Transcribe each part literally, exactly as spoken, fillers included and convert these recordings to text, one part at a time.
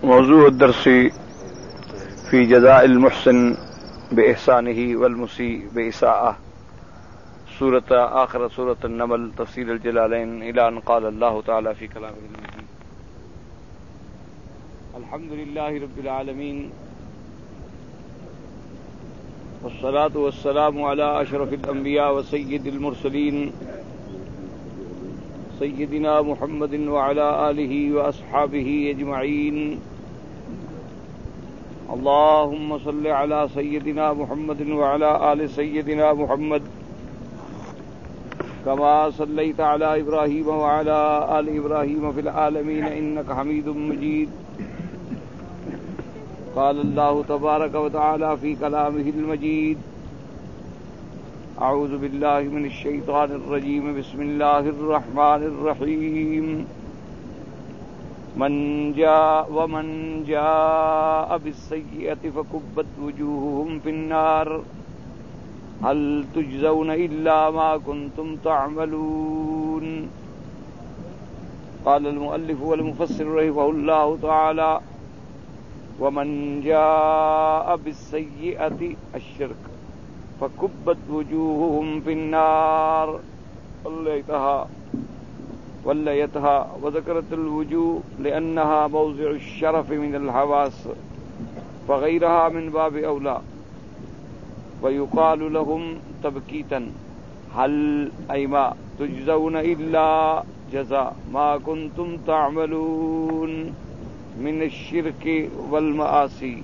موضوع الدرس في جزاء المحسن بإحسانه والمسيء بإساءة، سورة آخر سورة النمل، تفسير الجلالين، إلى أن قال الله تعالى في كلامه المجيد: الحمد لله رب العالمين، والصلاة والسلام على أشرف الأنبياء وسيد المرسلين سيدنا محمد وعلى آله وأصحابه أجمعين. اللهم صل على سيدنا محمد وعلى آل سيدنا محمد كما صليت على إبراهيم وعلى آل إبراهيم في العالمين إنك حميد مجيد. قال الله تبارك وتعالى في كلامه المجيد: أعوذ بالله من الشيطان الرجيم، بسم الله الرحمن الرحيم. من جاء ومن جاء بالسيئة فكبت وجوههم في النار هل تجزون إلا ما كنتم تعملون. قال المؤلف والمفسر رحمه الله تعالى: ومن جاء بالسيئة الشرك فكبت وجوههم في النار وليتها وليتها وذكرت الوجوه لأنها موضع الشرف من الحواس فغيرها من باب أولى، ويقال لهم تبكيتا: هل أي ما تجزون إلا جزاء ما كنتم تعملون من الشرك والمعاصي.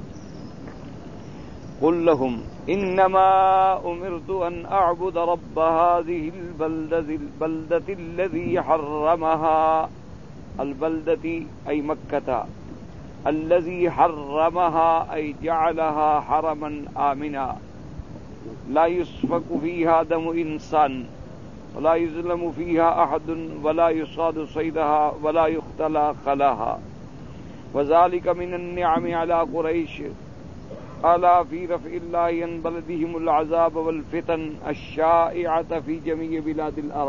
قل لهم إنما أمرت أن أعبد رب هذه البلدة البلدة الذي حرمها، البلدة أي مكة، الذي حرمها أي جعلها حرما آمنا لا يسفك فيها دم إنسان ولا يظلم فيها أحد ولا يصاد صيدها ولا يختلى خلاها، وذلك من النعم على قريش ألا في رفع الله عن بلدهم العذاب والفتن الشائعة في جميع بلاد الأرض،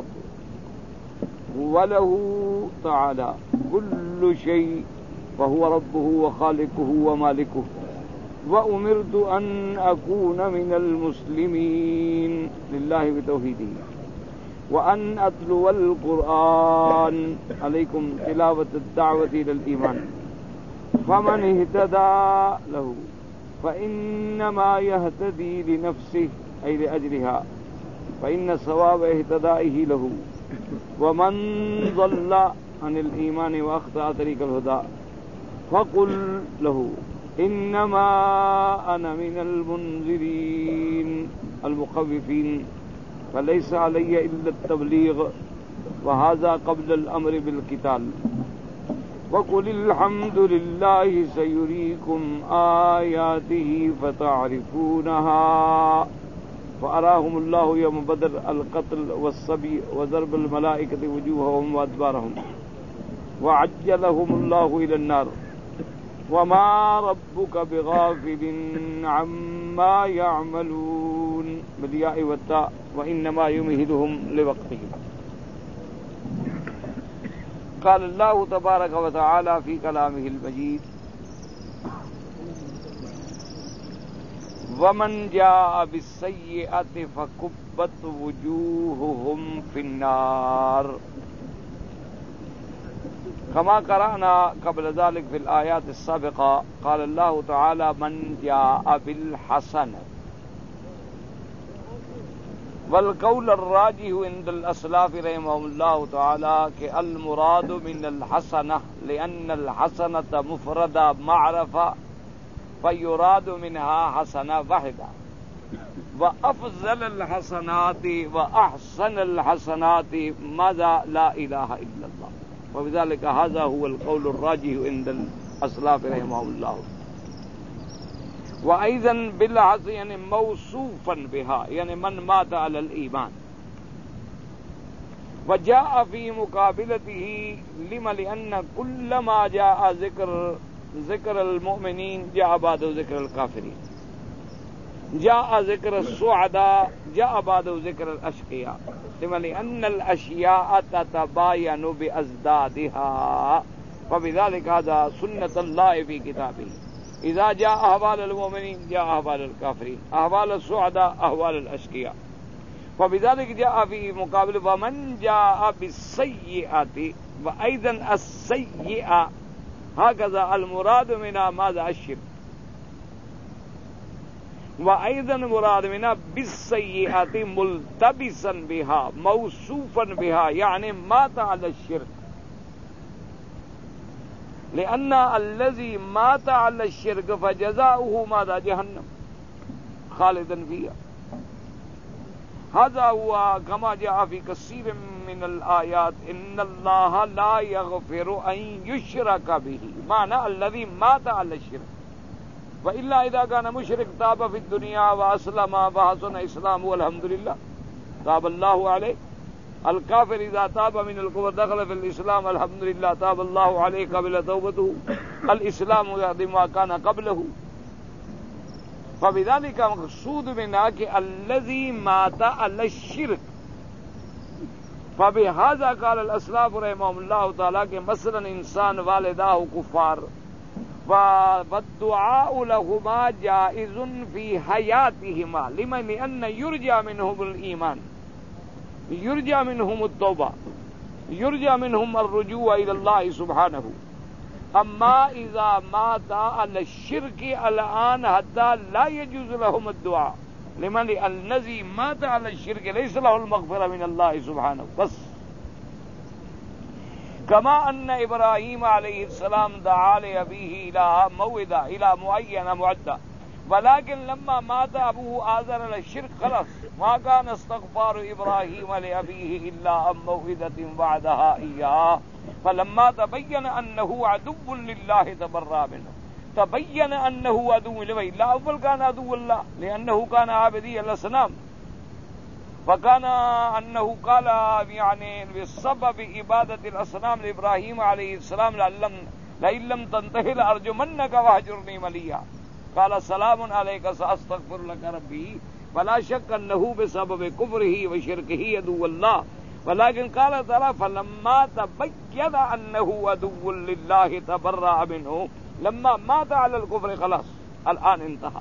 وله تعالى كل شيء فهو ربه وخالقه ومالكه، وأمرت أن أكون من المسلمين لله بتوحيده، وأن أتلو القرآن عليكم تلاوة الدعوة إلى الإيمان، فمن اهتدى له فإنما يهتدي لنفسه أي لأجلها، فإن ثواب اهتدائه له، ومن ضل عن الإيمان وأخطأ طريق الهدى فقل له إنما أنا من المنذرين المخوفين، فليس علي إلا التبليغ، وهذا قبل الأمر بالقتال. وقل الحمد لله سيريكم آياته فتعرفونها، فأراهم الله يوم بدر القتل والصبي وضرب الملائكة وجوههم وأدبارهم وعجلهم الله إلى النار، وما ربك بغافل عما يعملون بالياء والتاء، وإنما يمهلهم لوقتهم. قال الله تبارك وتعالى في كلامه المجيد: ومن جاء بالسيئة فكبت وجوههم في النار، كما قرأنا قبل ذلك في الآيات السابقة. قال الله تعالى: من جاء بالحسنة، والقول الراجح عند الأسلاف رحمهم الله تعالى کہ المراد من الحسنة لأن الحسنة مفردة معرفة فيراد منها حسنة واحدة، وأفضل الحسنات وأحسن الحسنات ماذا لا إله إلا الله، وبذلك هذا هو القول الراجح عند الأسلاف رحمهم الله. وأيضا بالحسن يعني موصوفا بها، يعني من مات على الإيمان. وجاء في مقابلته لما لأن كل ما جاء ذكر ذكر المؤمنين جاء بعد ذكر الكافرين، جاء ذكر السعداء جاء بعد ذكر الأشقياء، لما لأن الأشياء تتباين بأزدادها فبذلك هذا سنة الله في كتابه إذا جاء أحوال المؤمنين جاء أحوال الكافرين أحوال السعداء أحوال الأشقياء فبذلك جاء في مقابل ومن جاء بالسيئة وأيضا السيئة هكذا المراد منها ماذا الشرك وأيضا مراد منها بالسيئة ملتبسا بها موصوفا بها يعني مات على الشرك لأن الذي مات على الشرك فجزاؤه ماذا جهنم خالدا فيها هذا هو كما جاء في كثير من الآيات إن الله لا يغفر أن يشرك به معنى الذي مات على الشرك وإلا إذا كان مشرك تاب في الدنيا وأسلم وحسن إسلامه والحمد لله تاب الله عليه الكافر إذا تاب من الكفر دخل في الإسلام الحمد لله تاب الله عليه قبل توبته الإسلام يهدم ما كان قبله فبذلك مقصود منها کہ الذي مات على الشرك فبهذا قال الاسلاف رحمهم الله تعالی کہ مثلا انسان والداه کفار والدعاء لهما جائز في حياتهما لمن ان يرجى منهم الايمان يرجى منهم التوبه يرجى منهم الرجوع الى الله سبحانه اما اذا مات على الشرك الان حتى لا يجوز لهم الدعاء لمن الذي مات على الشرك ليس له المغفرة من الله سبحانه بس كما ان ابراهيم عليه السلام دعا لأبيه الى موعظة الى معينة معدة ولكن لما مات ابوه آذر على الشرك خلاص ما كان استغفار ابراهيم لأبيه الا عن موعظة وعدها اياه فلما تبين انه عدو لله تبرأ منه تبين انه عدو لله لا اول كان عدو الله لانه كان عابدي الاصنام فكان انه قال يعني بسبب عبادة الاصنام لابراهيم عليه السلام لئن لم تنتهي لارجمنك واهجرني مليا قال سلام عليك ساستغفر لك ربي ولا شك انه بسبب كفره وشركه عدو الله ولكن قال تعالى فلما تبين انه عدو لله تبرأ منه لما مات على الكفر خلاص الان انتهى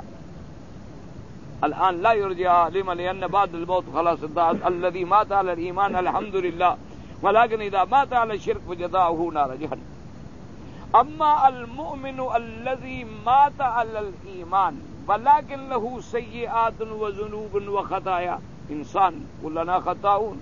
الان لا يرجع لمن لان بعد الموت خلاص الذي مات على الايمان الحمد لله ولكن اذا مات على الشرك فجزاؤه نار جهنم اما المؤمن الذي مات على الايمان ولكن له سيئات وذنوب وخطايا انسان كلنا خطاؤون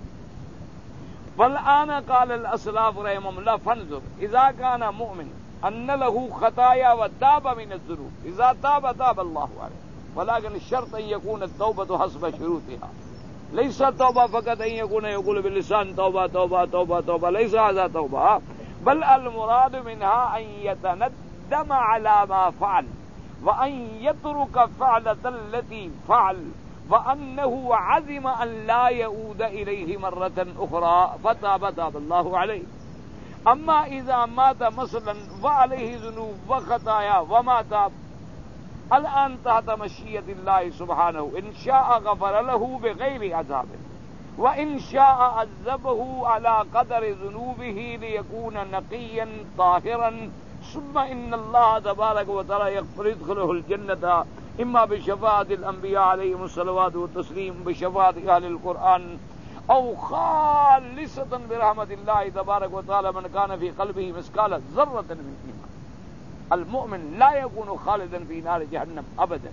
والآن قال الاسلاف رحمهم الله فانظر اذا كان مؤمن ان له خطايا وتاب من الذنوب اذا تاب تاب الله عليه ولكن الشرط ان يكون التوبة حسب شروطها ليس توبة فقط ان يكون يقول باللسان توبة توبة توبة توبة ليس هذا توبة بل المراد منها ان يتندم على ما فعل وان يترك فعلة التي فعل وأنه عزم أن لا يعود إليه مرة أخرى فتاب تاب الله عليه أما إذا مات مثلا وعليه ذنوب وخطايا وما تاب الآن تحت مشيئة الله سبحانه إن شاء غفر له بغير عذاب وإن شاء عذبه على قدر ذنوبه ليكون نقيا طاهرا ثم إن الله تبارك وتعالى يغفر يدخله الجنة إما بشفاعة الأنبياء عليهم الصلوات والتسليم بشفاعة أهل القرآن أو خالصة برحمة الله تبارك وتعالى من كان في قلبه مثقال ذرة من إيمان المؤمن لا يكون خالدا في نار جهنم أبدا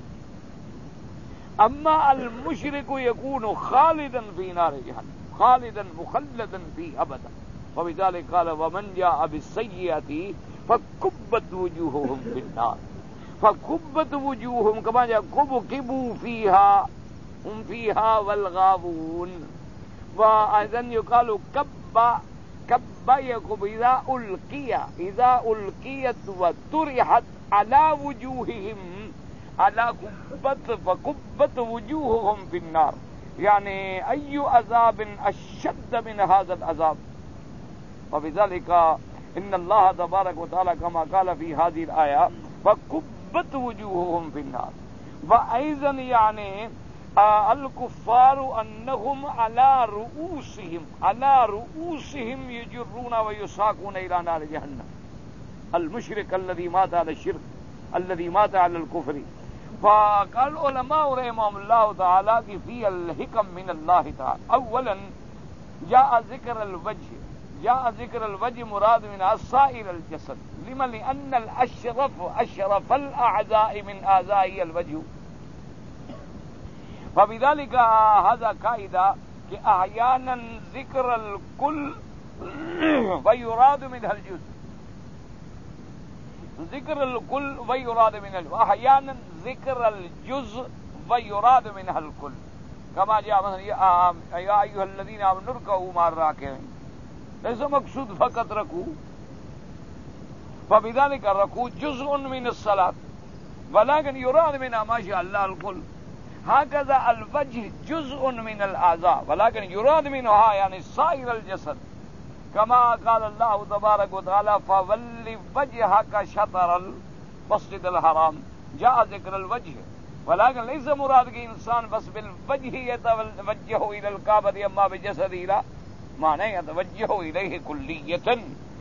أما المشرك يكون خالدا في نار جهنم خالدا مخلدا فيه أبدا وبذلك قال ومن جاء بالسيئة فكبت وجوههم في النار فكبت وجوههم كما جاء كبكبوا فيها هم فيها والغاوون وأيضا يقال كب كب يكب إذا ألقي إذا ألقيت وطرحت على وجوههم على كبت فكبت وجوههم في النار يعني أي عذاب أشد من هذا العذاب وبذلك إن الله تبارك وتعالى كما قال في هذه الآية فكبت وجوههم في النار وأيضا يعني آه الكفار أنهم على رؤوسهم على رؤوسهم يجرون ويساقون إلى نار جهنم المشرك الذي مات على الشرك الذي مات على الكفر. فقال علماء رحمهم الله تعالى کہ في الحكم من الله تعالى اولا جاء ذكر الوجه جاء ذكر الوجه مراد من سائر الجسد لما لأن الأشرف أشرف الأعضاء من أعضاء الوجه. فبذلك هذا قاعدة کہ احيانا ذكر الكل ويراد منها الجزء ذكر الكل ويراد منها الجزء احيانا ذكر الجزء ويراد منها الكل كما جاء مثلا يا ايها الذين آمنوا اركعوا مع الراكعين ليس مقصود فقط ركوع. فبذلك الركوع جزء من الصلاة ولكن يراد منها ما شاء الله الكل. هكذا الوجه جزء من الأعضاء ولكن يراد منها يعني سائر الجسد كما قال الله تبارك وتعالى فول وجهك شطر المسجد الحرام. جاء ذكر الوجه ولكن ليس مراد کہ انسان بس بالوجه يتوجه إلى الكعبة أما بجسده لا معنى يتوجه إليه كلية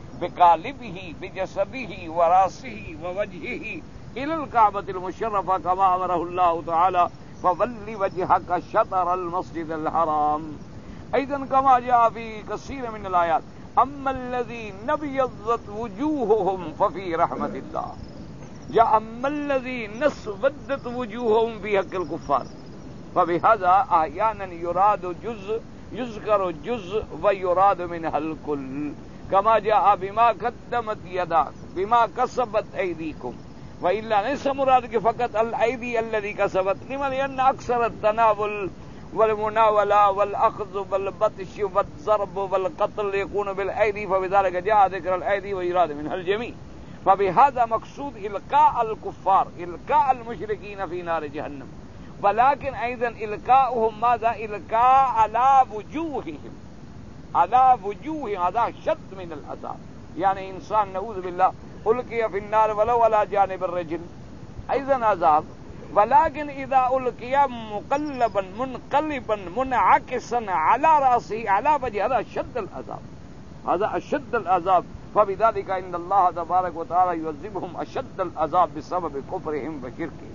بقالبه بجسده وراسه ووجهه إلى الكعبة المشرفة كما أمره الله تعالى فول وجهك شطر المسجد الحرام. أيضا كما جاء في كثير من الآيات أما الذين ابيضت وجوههم ففي رحمة الله جاء أما الذين اسودت وجوههم في حق الكفار. فبهذا أحيانا يراد جزء يذكر جزء ويراد منها الكل كما جاء بما قدمت يداك بما كسبت أيديكم وإلا ليس مراد فقط الأيدي الذي كسبت لما لأن أكثر التناول والمناولة والأخذ والبطش والضرب والقتل يكون بالأيدي فبذلك جاء ذكر الأيدي ويراد منها الجميع. فبهذا مقصود إلقاء الكفار إلقاء المشركين في نار جهنم ولكن أيضا إلقاؤهم ماذا إلقاء على وجوههم على وجوه هذا شد من العذاب يعني إنسان نعوذ بالله ألقي في النار ولو على جانب الرجل أيضا عذاب ولكن إذا ألقي مقلبا منقلبا منعكسا على رأسه على وجهه هذا شد العذاب هذا أشد العذاب. فبذلك إن الله تبارك وتعالى يعذبهم أشد العذاب بسبب كفرهم وشركهم.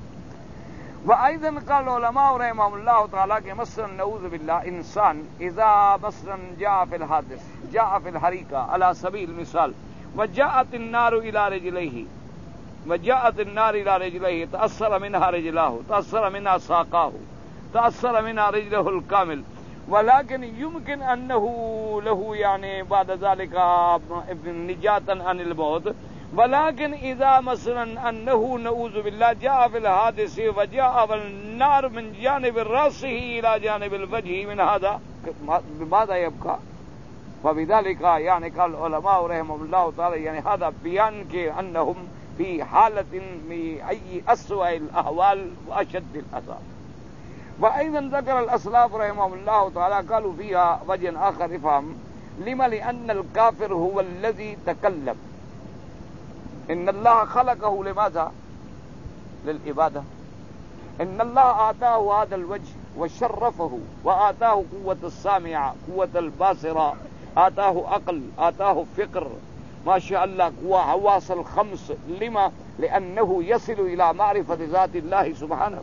وأيضا قال العلماء رحمهم الله تعالى کہ مثلا نعوذ بالله إنسان إذا مثلا جاء في الحادث جاء في الحريقة على سبيل المثال وجاءت النار إلى رجليه وجاءت النار إلى رجليه تأثر منها رجلاه تأثر منها ساقاه تأثر منها رجله الكامل ولكن يمكن أنه له يعني بعد ذلك نجاة عن الموت. ولكن إذا مثلا أنه نعوذ بالله جاء في الحادث وجاء النار من جانب رأسه إلى جانب الوجه من هذا بماذا يبقى؟ فبذلك يعني قال العلماء رحمهم الله تعالى يعني هذا بيان كأنهم في حالة من أي أسوأ الأحوال وأشد العذاب. وأيضا ذكر الأسلاف رحمهم الله تعالى قالوا فيها وجه آخر افهم لما لأن الكافر هو الذي تكلم إن الله خلقه لماذا؟ للعبادة. إن الله آتاه هذا الوجه وشرفه وآتاه قوة السامعة قوة الباصرة آتاه عقل آتاه فكر ما شاء الله قوة حواس الخمس لما لأنه يصل إلى معرفة ذات الله سبحانه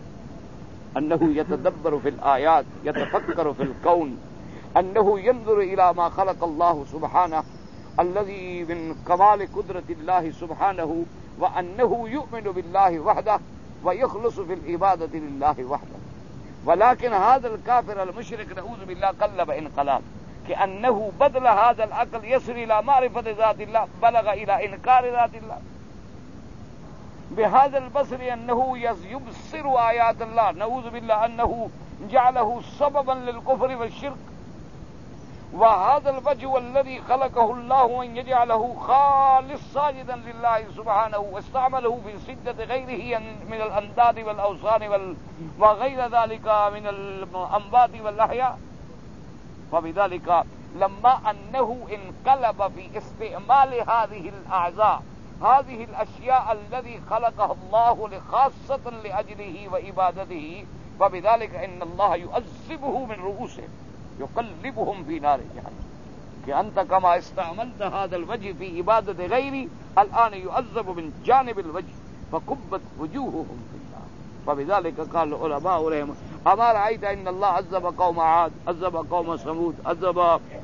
أنه يتدبر في الآيات يتفكر في الكون أنه ينظر إلى ما خلق الله سبحانه الذي من كمال قدرة الله سبحانه وأنه يؤمن بالله وحده ويخلص في العبادة لله وحده. ولكن هذا الكافر المشرك نعوذ بالله قلب انقلاب كأنه بدل هذا العقل يصل إلى معرفة ذات الله بلغ إلى إنكار ذات الله بهذا البصر أنه يبصر آيات الله نعوذ بالله أنه جعله سببا للكفر والشرك. وهذا الوجه الذي خلقه الله أن يجعله خالص ساجدا لله سبحانه واستعمله في سدة غيره من الأنداد والأوثان وغير ذلك من الأنبات والأحياء. فبذلك لما أنه انقلب في استعمال هذه الأعضاء هذه الأشياء الذي خلقها الله لخاصة لأجله وعبادته فبذلك إن الله يؤذبه من رؤوسهم يقلبهم في نار جهنم کہ انت کما استعملت هذا الوجه في عبادة غيري الآن يعذب من جانب الوجه فكبت وجوههم في النار. فبذلك قال العلماء رحمهم أما رأيت إن الله عذب قوم عاد عذب قوم ثمود عذب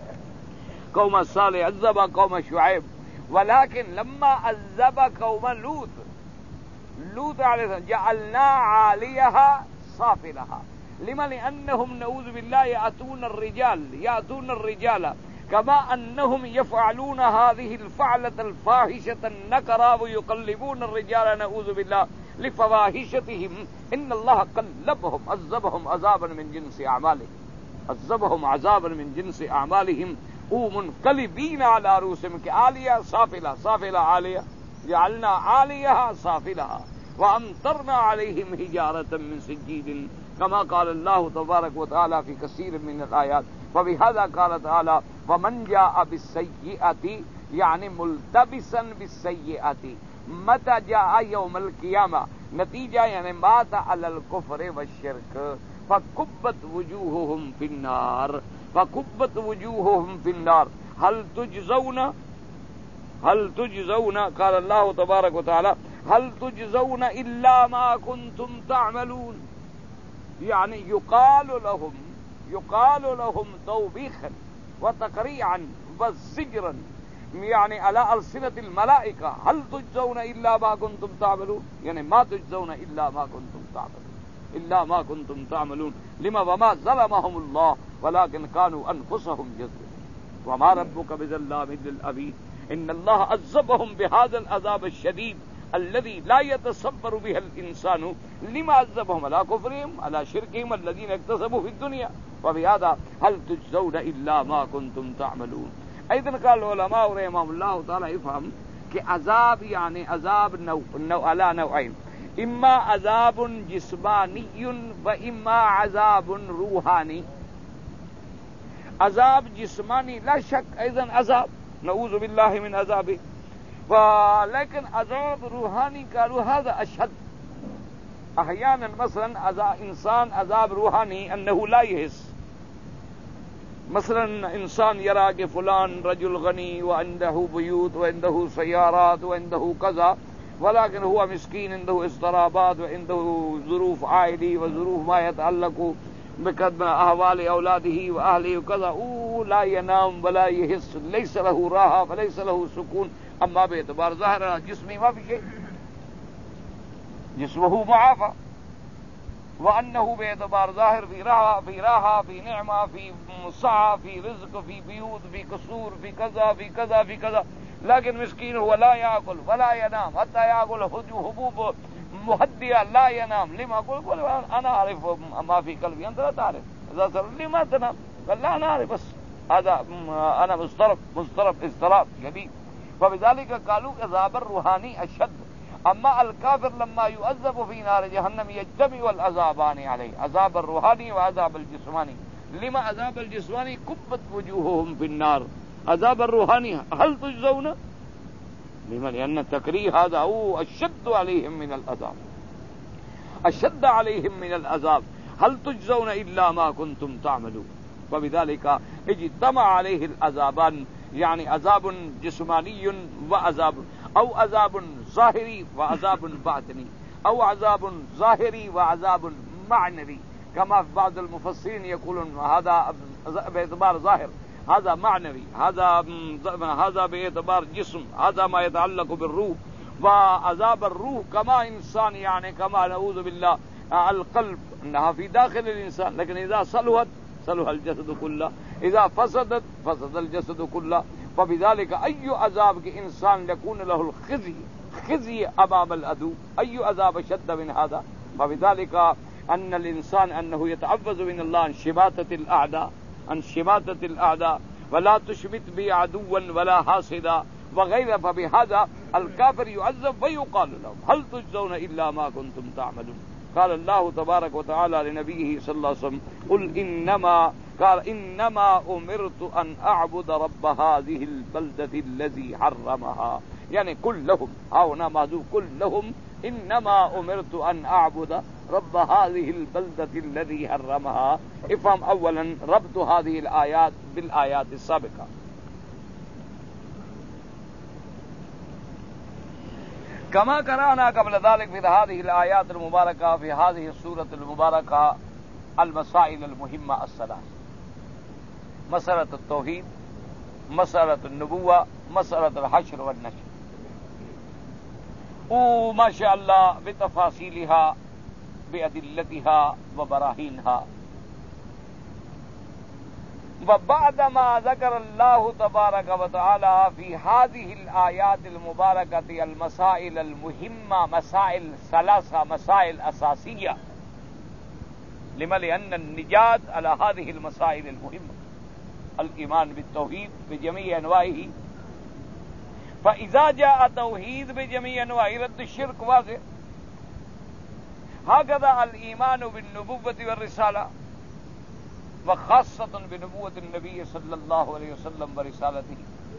قوم صالح عذب قوم شعيب ولكن لما عذب قوم لوط لوط علیہ السلام جعلنا عاليها سافلها لما لأنهم نعوذ بالله يأتون الرجال يأتون الرجال كما أنهم يفعلون هذه الفعلة الفاحشة النكرة ويقلبون الرجال نعوذ بالله لفواحشتهم إن الله قلبهم عذبهم عذابا من جنس أعمالهم عذبهم عذابا من جنس أعمالهم منقلبين على رؤوسهم كعالية سافلة سافلة عالية جعلنا عاليها سافلها وأمطرنا عليهم حجارة من سجيل كما قال الله تبارك وتعالى في كثير من الآيات. فبهذا قال تعالى فمن جاء بالسيئة يعني ملتبسا بالسيئة متى جاء يوم القيامة نتيجة يعني مات على الكفر والشرك فكبت وجوههم في النار فكبت وجوههم في النار هل تجزون هل تجزون قال الله تبارك وتعالى هل تجزون إلا ما كنتم تعملون يعني يقال لهم يقال لهم توبيخا وتقريعا وزجرا يعني على ألسنة الملائكة هل تجزون إلا ما كنتم تعملون يعني ما تجزون إلا ما كنتم تعملون إلا ما كنتم تعملون لما وما ظلمهم الله ولكن كانوا أنفسهم يظلمون وما ربك بظلام للعبيد إن الله عذبهم بهذا العذاب الشديد الذي لا يتصبر به الإنسان لما عذبهم على كفرهم على شركهم الذين اكتسبوا في الدنيا وبهذا هل تجزون إلا ما كنتم تعملون. أيضا قال العلماء رحمهم الله تعالى يفهم کہ عذاب يعني عذاب نوع نوع على نوعين اما عذاب جسمانی و اما عذاب روحانی. عذاب جسمانی لا شک ایضا عذاب نعوذ باللہ من عذابه لیکن عذاب روحانی کا هذا اشد. احیانا مثلا انسان عذاب روحانی انه لا يحس مثلا انسان يرى کہ فلان رجل غنی وعنده بيوت وعنده سيارات وعنده كذا ولكن هو مسكين عنده اضطرابات وعنده ظروف عائلي وظروف ما يتعلق بقدم احوال اولاده واهله وكذا او لا ينام ولا يحس ليس له راحه فليس له سكون. اما باعتبار ظاهر جسمي ما في شيء جسمه معافى وانه باعتبار ظاهر في راحه في راحه في نعمه في سعه في رزق في بيوت في قصور في كذا في كذا في كذا لكن مسكين هو لا يأكل ولا ينام حتى يأكل حبوب مهدئة لا ينام. لما أقول أنا أعرف ما في قلبي أنت لا تعرف إذا صار لما تنام قال لا أنا أعرف بس هذا أنا مضطرب مضطرب اضطراب شديد. فبذلك قالوا عذاب الروحاني أشد. أما الكافر لما يعذب في نار جهنم يجتمع العذابان عليه عذاب الروحاني وعذاب الجسماني. لما عذاب الجسماني كبت وجوههم في النار عذاب الروحاني هل تجزون لما لأن التكريه هذا هو أشد عليهم من العذاب أشد عليهم من العذاب هل تجزون إلا ما كنتم تعملون. وبذلك اجتمع عليه العذابان يعني عذاب جسماني وعذاب أو عذاب ظاهري وعذاب باطني أو عذاب ظاهري وعذاب معنوي كما في بعض المفسرين يقولون هذا باعتبار ظاهر هذا معنوي هذا هذا باعتبار جسم هذا ما يتعلق بالروح. وعذاب الروح كما إنسان يعني كما نعوذ بالله القلب انها في داخل الانسان لكن اذا صلحت صلح الجسد كله اذا فسدت فسد الجسد كله. فبذلك اي عذاب کے انسان يكون له الخزي خزي امام العدو اي عذاب شد من هذا. فبذلك ان الانسان انه يتعوذ من الله عن شماتة الاعداء عن شماتة الاعداء ولا تشمت بي عدوا ولا حاسدا وغيره. فبهذا الكافر يعذب ويقال له هل تجزون الا ما كنتم تعملون. قال الله تبارك وتعالى لنبيه صلى الله عليه وسلم قل انما قال انما امرت ان اعبد رب هذه البلدة الذي حرمها يعني كلهم هنا محذوف كلهم انما امرت ان اعبد رب هذه البلدة الذي حرمها. افهم اولا ربط هذه الايات بالايات السابقة كما قرأنا قبل ذلك في هذه الآيات المباركة في هذه السورة المباركة المسائل المهمة الثلاث: مسألة التوحيد، مسألة النبوة، مسألة الحشر والنشر، وما شاء الله بتفاصيلها بأدلتها وبراهينها. وبعدما ذكر الله تبارك وتعالى في هذه الآيات المباركة المسائل المهمة، مسائل ثلاثة، مسائل أساسية، لما لأن النجاة على هذه المسائل المهمة: الإيمان بالتوحيد بجميع أنواعه، فإذا جاء توحيد بجميع أنواعه رد الشرك واضح. هكذا الإيمان بالنبوة والرسالة، وخاصة بنبوة النبي صلى الله عليه وسلم ورسالته،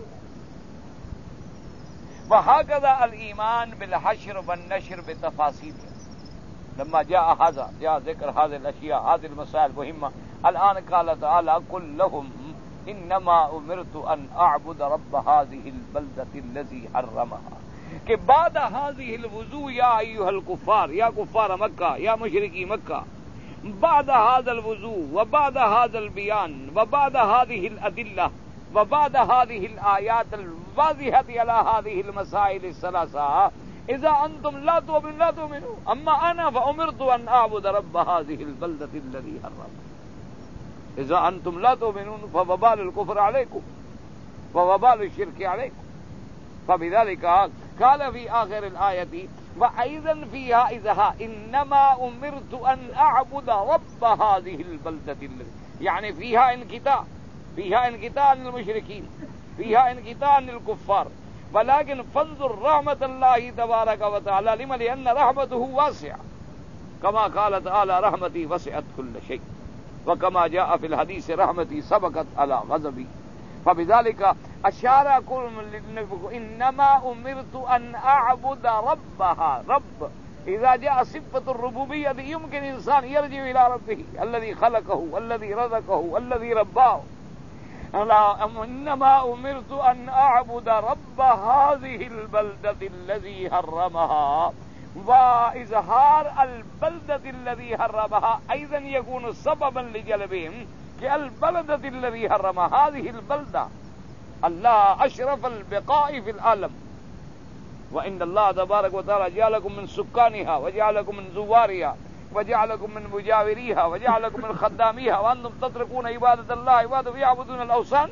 وهكذا الإيمان بالحشر والنشر بتفاصيله. لما جاء هذا جاء ذكر هذه الأشياء، هذه المسائل المهمة. الآن قال تعالى: قل لهم إنما أمرت أن أعبد رب هذه البلدة الذي حرمها. کہ بعد هذه الوضوء يا أيها الكفار، يا كفار مكة، يا مشركي مكة، بعد هذا الوضوء وبعد هذا البيان وبعد هذه الأدلة وبعد هذه الآيات الواضحة على هذه المسائل الثلاثة، إذا أنتم لا تؤمنون لا تؤمنوا، أما أنا فأمرت أن أعبد رب هذه البلدة الذي حرمها. إذا أنتم لا تؤمنون فوبال الكفر عليكم ووبال الشرك عليكم. فبذلك قال في آخر الآية: وأيضا فيها إذا إنما أمرت أن أعبد رب هذه البلدة الذي، يعني فيها انقطاع، فيها انقطاع عن المشركين، فيها انقطاع عن الكفار. ولكن فانظر رحمة الله تبارك وتعالى، لما لأن رحمته واسعة، كما قال تعالى: رحمتي وسعت كل شيء، وكما جاء في الحديث: رحمتي سبقت على غضبي. فبذلك أشار كل إنما أمرت أن أعبد ربها. رب إذا جاء صفة الربوبية يمكن إنسان يرجع إلى ربه الذي خلقه والذي رزقه والذي رباه. إنما أمرت أن أعبد رب هذه البلدة الذي حرمها. وإظهار البلدة الذي حرمها أيضا يكون سببا لجلبهم کہ البلدة الذي حرم هذه البلدة، الله أشرف البقاء في العالم، وإن الله تبارك وتعالى جعلكم من سكانها وجعلكم من زوارها وجعلكم من مجاوريها وجعلكم من خداميها، وأنتم تتركون عبادة الله عبادة يعبدون الأوثان.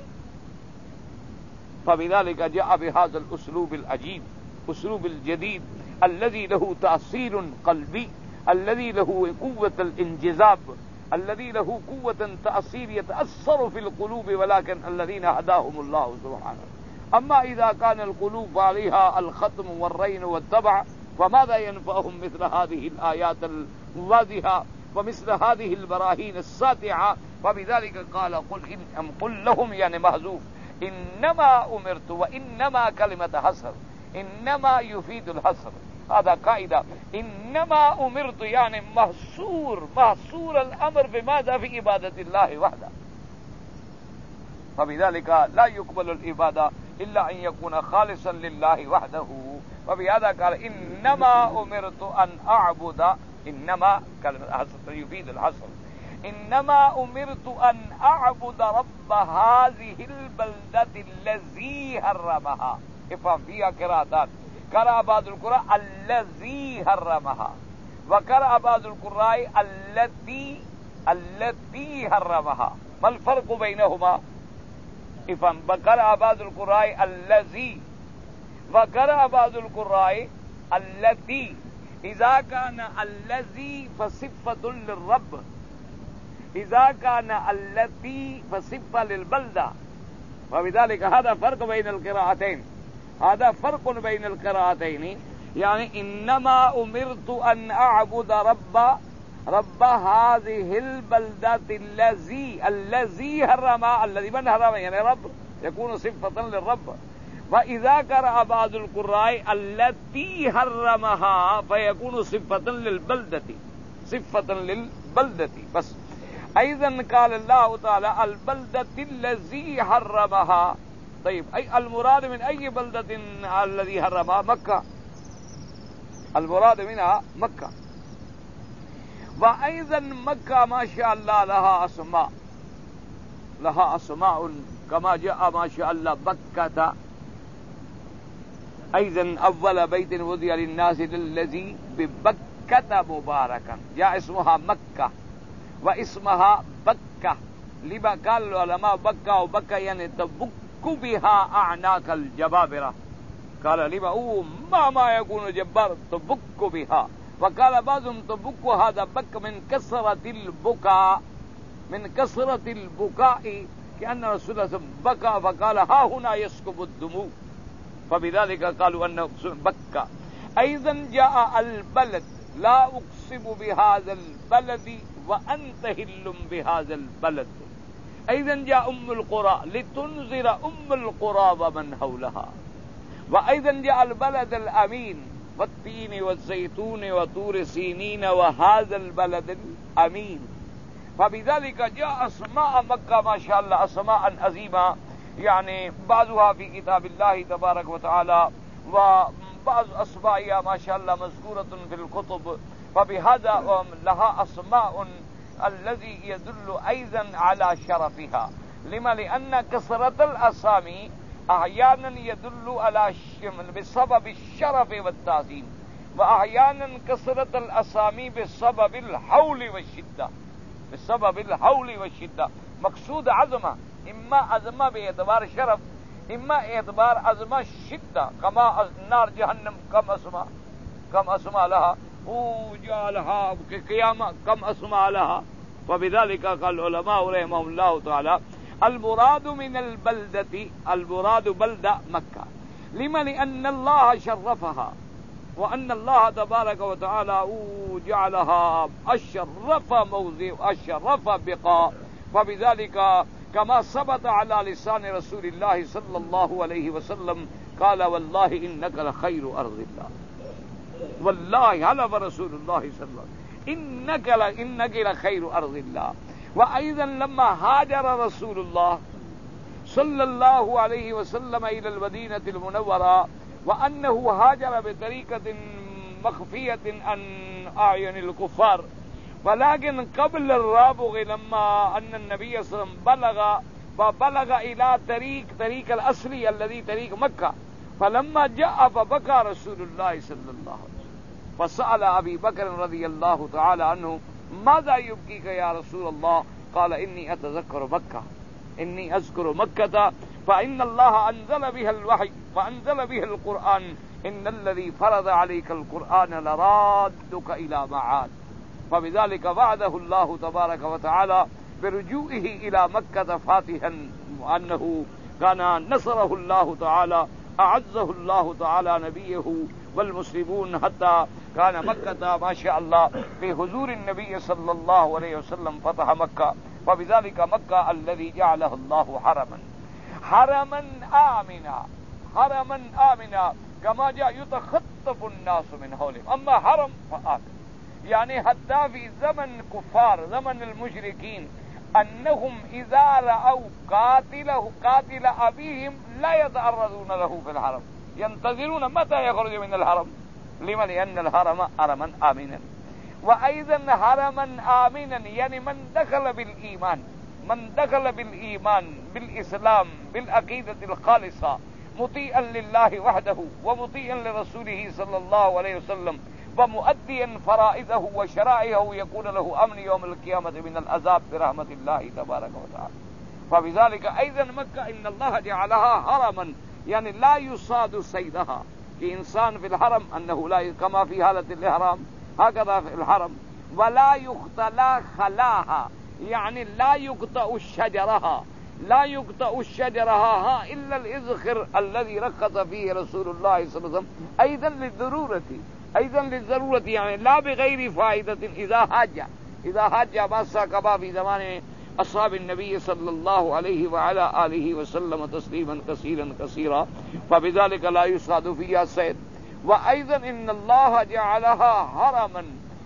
فبذلك جاء بهذا الأسلوب العجيب، أسلوب الجديد الذي له تأثير قلبي، الذي له قوة الانجذاب، الذي له قوة تأثير يتأثر في القلوب، ولكن الذين هداهم الله سبحانه. أما إذا كان القلوب عليها الختم والرين والتبع فماذا ينفعهم مثل هذه الآيات الواضحة ومثل هذه البراهين الساطعة؟ فبذلك قال: قل إن قل لهم، يعني محذوف، إنما أمرت، وإنما كلمة حصر، إنما يفيد الحصر، هذا قاعدة. إنما أمرت يعني محصور، محصور الأمر بماذا؟ في عبادة الله وحده. فبذلك لا يقبل العبادة إلا أن يكون خالصا لله وحده. وبهذا قال: إنما أمرت أن أعبد، إنما كلمة حصر يفيد الحصر، إنما أمرت أن أعبد رب هذه البلدة الذي حرمها. افهم فيها قراءات، قرأ بعض القراء الذي حرمها، وقرأ بعض القراء التي التي حرمها. ما الفرق بينهما؟ افهم. قرأ بعض القراء الذي، وقرأ بعض القراء التي. إذا كان الذي فصفة للرب، إذا كان التي فصفة للبلدة. وبذلك هذا فرق بين القراءتين، هذا فرق بين القراءتين. يعني إنما أمرت أن أعبد رب رب هذه البلدة الذي الذي حرم، الذي من حرم يعني رب، يكون صفة للرب. وإذا قرأ بعض القراء التي حرمها فيكون صفة للبلدة، صفة للبلدة بس. أيضا قال الله تعالى: البلدة الذي حرمها. طيب، أي المراد من أي بلدة الذي حرمها؟ مكة. المراد منها مكة. وأيضا مكة ما شاء الله لها أسماء، لها أسماء كما جاء ما شاء الله بكة أيضا أول بيت وضع للناس للذي ببكة مباركا، جاء اسمها مكة واسمها بكة. لما قال العلماء بكة وبكة يعني تبك بها أعناق الجبابرة، قال لما هو ما ما يكون جبار تبك بها. وقال بعضهم تبك هذا بك من كثرة البكاء، من كثرة البكاء، كأن رسول الله بكى فقال ها هنا يسكب الدموع، فبذلك قالوا أنه بكى. أيضا جاء البلد، لا أقسم بهذا البلد وأنت هل بهذا البلد. أيضا جاء أم القرى لتنذر أم القرى ومن حولها. وأيضا جاء البلد الأمين والتين والزيتون وطور سينين وهذا البلد الأمين. فبذلك جاء أسماء مكة ما شاء الله أسماء عظيمة، يعني بعضها في كتاب الله تبارك وتعالى وبعض أسمائها ما شاء الله مذكورة في الكتب. فبهذا لها أسماء الذي يدل أيضا على شرفها. لما؟ لأن كثرة الأسامي أحيانا يدل على بسبب الشرف والتعظيم، وأحيانا كثرة الأسامي بسبب الحول والشدة، بسبب الحول والشدة. مقصود عظمة، إما عظمة باعتبار شرف، إما اعتبار عظمة شدة، كما نار جهنم كم أسماء كم أسماء لها، وجعلها قيامة كم أسماء لها. فبذلك قال العلماء رحمهم الله تعالى المراد من البلدة، المراد بلدة مكة. لما؟ لأن الله شرفها، وأن الله تبارك وتعالى جعلها أشرف موضع أشرف بقاء. فبذلك كما ثبت على لسان رسول الله صلى الله عليه وسلم قال والله إنك لخير أرض الله، والله حلف رسول الله صلى الله عليه وسلم إنك إنك لخير أرض الله. وأيضا لما هاجر رسول الله صلى الله عليه وسلم إلى المدينة المنورة، وأنه هاجر بطريقة مخفية عن أعين الكفار، ولكن قبل الرابغ لما أن النبي صلى الله عليه وسلم بلغ فبلغ إلى طريق طريق الأصلي الذي طريق مكة، فلما جاء فبكى رسول الله صلى الله عليه وسلم، فسأل أبي بكر رضي الله تعالى عنه ماذا يبكيك يا رسول الله؟ قال إني أتذكر مكة، إني أذكر مكة فإن الله أنزل بها الوحي وأنزل بها القرآن، إن الذي فرض عليك القرآن لرادك إلى معاد. فبذلك وعده الله تبارك وتعالى برجوعه إلى مكة فاتحا، وأنه كان نصره الله تعالى، أعزه الله تعالى نبيه والمسلمون، حتى كان مكة ما شاء الله في حضور النبي صلى الله عليه وسلم فتح مكة. فبذلك مكة الذي جعله الله حرما حرما آمنا، حرما آمنا كما جاء يتخطف الناس من حولهم. أما حرم فآمن، يعني حتى في زمن كفار زمن المشركين أنهم إذا رأوا قاتله قاتل أبيهم لا يتعرضون له في الحرم، ينتظرون متى يخرج من الحرم. لما؟ لأن الحرم حرما آمنا. وأيضا حرما آمنا يعني من دخل بالإيمان، من دخل بالإيمان بالإسلام بالعقيدة الخالصة مطيعا لله وحده ومطيعا لرسوله صلى الله عليه وسلم ومؤديا فرائضه وشرائعه، يكون له أمن يوم القيامة من العذاب برحمة الله تبارك وتعالى. فبذلك أيضا مكة إن الله جعلها حرما، يعني لا يصاد صيدها. في إنسان في الحرم أنه لا كما في حالة الإحرام هكذا في الحرم، ولا يقتلى خلاها، يعني لا يقطع شجرها، لا يقطع شجرها إلا الإذخر الذي رخص فيه رسول الله صلى الله عليه وسلم، أيضا للضرورة، أيضا للضرورة، يعني لا بغير فائدة. إذا حاج إذا حاج باسا كما في زمان أصحاب النبي صلى الله عليه وعلى آله وسلم تسليما كثيرا كثيرا. فبذلك لا يصاد فيها صيد. وأيضا إن الله جعلها حرما،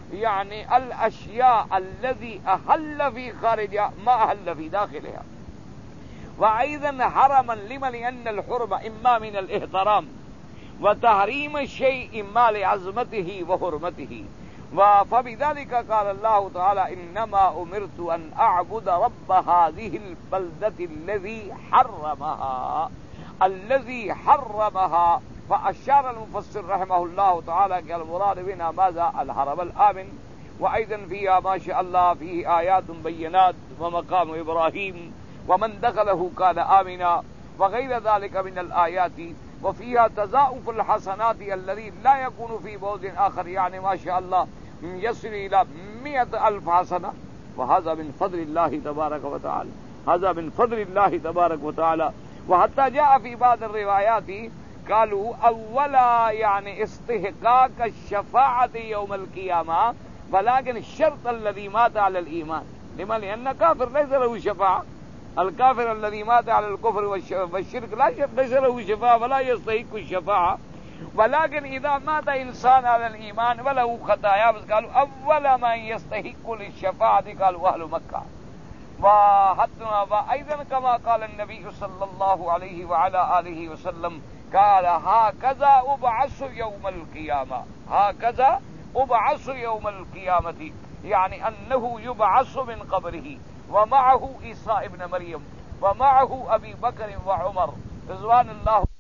يعني الأشياء الذي أحل في خارجها ما أحل في داخلها. وأيضا حرما لما؟ لأن الحرمة إما من الاحترام وتحریم الشيء ما لعظمته وحرمته. فبذلك قال الله تعالى انما امرت ان اعبد رب هذه البلدة الذي حرمها الذي حرمها. فاشار المفسر رحمه الله تعالى کہ المراد بنا ماذا؟ الحرم الآمن. وايضا فيها ما شاء الله فيه آيات بينات ومقام ابراهيم ومن دخله كان آمنا وغير ذلك من الآيات. وفيها تضاعف الحسنات الذي لا يكون في بعض آخر، يعني ما شاء الله يصل إلى مئة ألف حسنة. وهذا من فضل الله تبارك وتعالى، هذا من فضل الله تبارك وتعالى. وحتى جاء في بعض الروايات قالوا اولا يعني استحقاق الشفاعة يوم القيامة، ولكن الشرط الذي مات على الإيمان. لما؟ لأن كافر ليس له شفاعة. الكافر الذي مات على الكفر والشرك لا ليس له شفاعة ولا يستحق الشفاعة. ولكن إذا مات إنسان على الإيمان وله خطايا بس قالوا أول من يستحق للشفاعة قالوا أهل مكة. وأيضا كما قال النبي صلى الله عليه وعلى آله وسلم قال هكذا أبعث يوم القيامة، هكذا أبعث يوم القيامة، يعني أنه يبعث من قبره ومعه عيسى ابن مريم ومعه أبي بكر وعمر رضوان الله